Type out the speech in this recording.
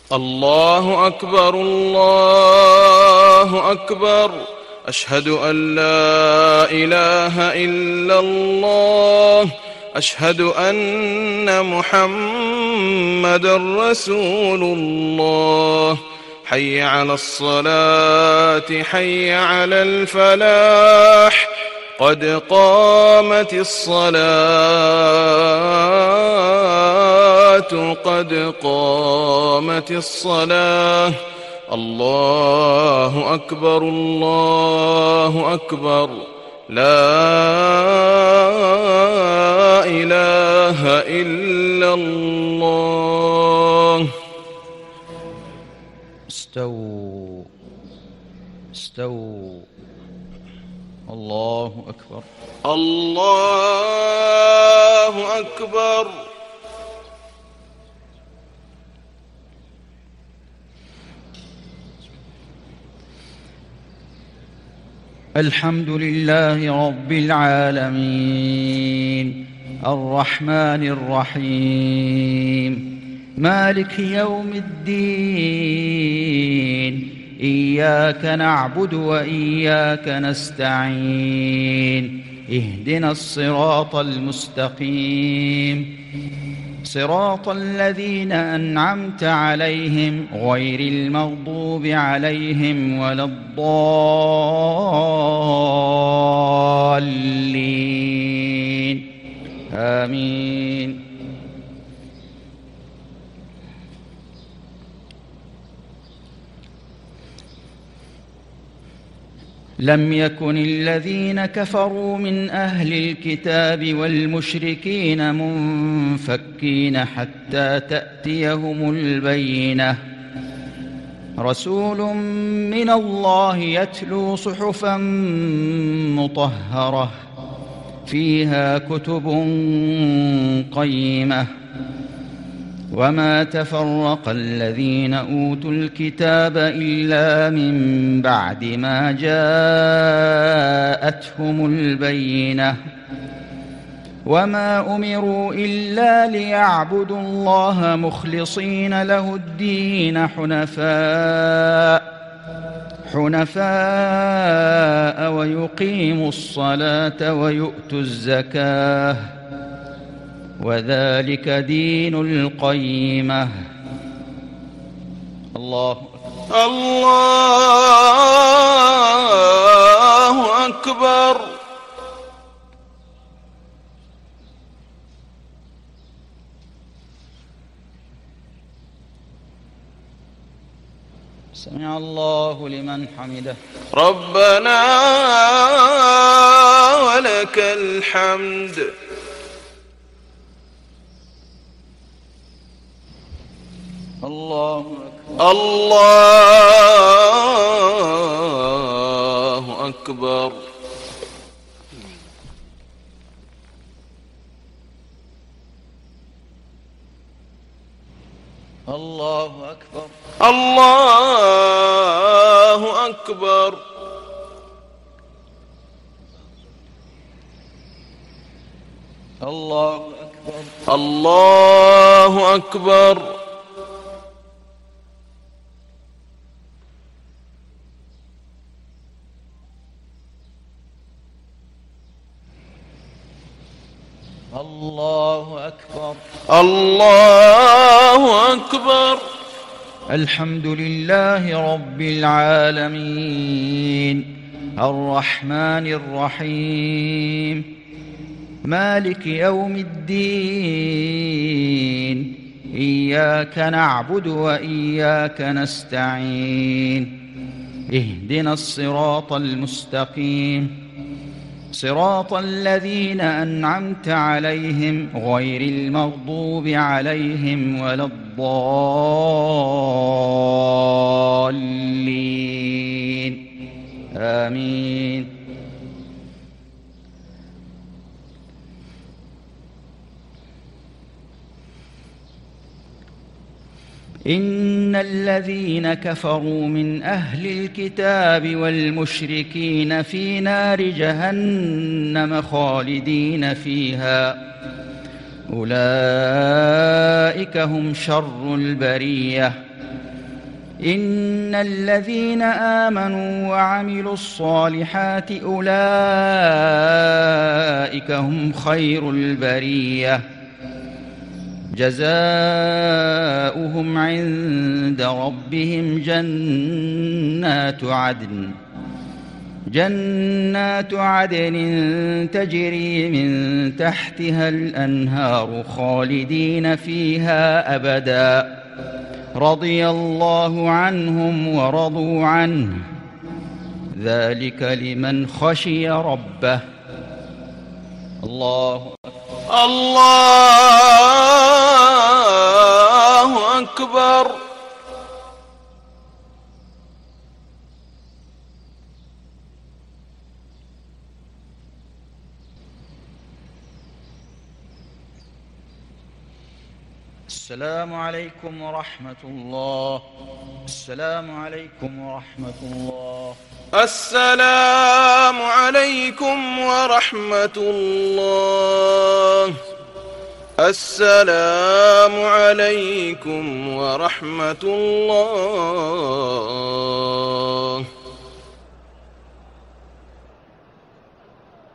الله أكبر الله أكبر. أشهد أن لا إله إلا الله. أشهد أن محمدًا رسول الله. حي على الصلاة حي على الفلاح. قد قامت الصلاة قد قامت الصلاة. الله أكبر الله أكبر. لا إله إلا الله. استووا استووا. الله أكبر الله أكبر. الحمد لله رب العالمين الرحمن الرحيم مالك يوم الدين. إياك نعبد وإياك نستعين. اهدنا الصراط المستقيم صراط الذين أنعمت عليهم غير المغضوب عليهم ولا الضالين. آمين. لم يكن الذين كفروا من أهل الكتاب والمشركين منفكين حتى تأتيهم البينة. رسول من الله يتلو صحفا مطهرة فيها كتب قيمة. وما تفرق الذين أوتوا الكتاب إلا من بعد ما جاءتهم البينة. وما أمروا إلا ليعبدوا الله مخلصين له الدين حنفاء ويقيموا الصلاة ويؤتوا الزكاة وذلك دين القيمة. الله أكبر. سمع الله لمن حمده. ربنا ولك الحمد. الله أكبر. الله أكبر. الله أكبر. الله أكبر. الله أكبر. الله أكبر. الله أكبر. الحمد لله رب العالمين الرحمن الرحيم مالك يوم الدين. إياك نعبد وإياك نستعين. اهدنا الصراط المستقيم صراط الذين أنعمت عليهم غير المغضوب عليهم ولا الضالين. آمين. إن الذين كفروا من أهل الكتاب والمشركين في نار جهنم خالدين فيها أولئك هم شر البرية إن الذين آمنوا وعملوا الصالحات أولئك هم خير البرية جزاؤهم عند ربهم جنات عدن تجري من تحتها الأنهار خالدين فيها أبدا رضي الله عنهم ورضوا عنه ذلك لمن خشي ربه. الله أكبر. السلام عليكم ورحمة الله. السلام عليكم ورحمة الله. السلام عليكم ورحمة الله. السلام عليكم ورحمة الله.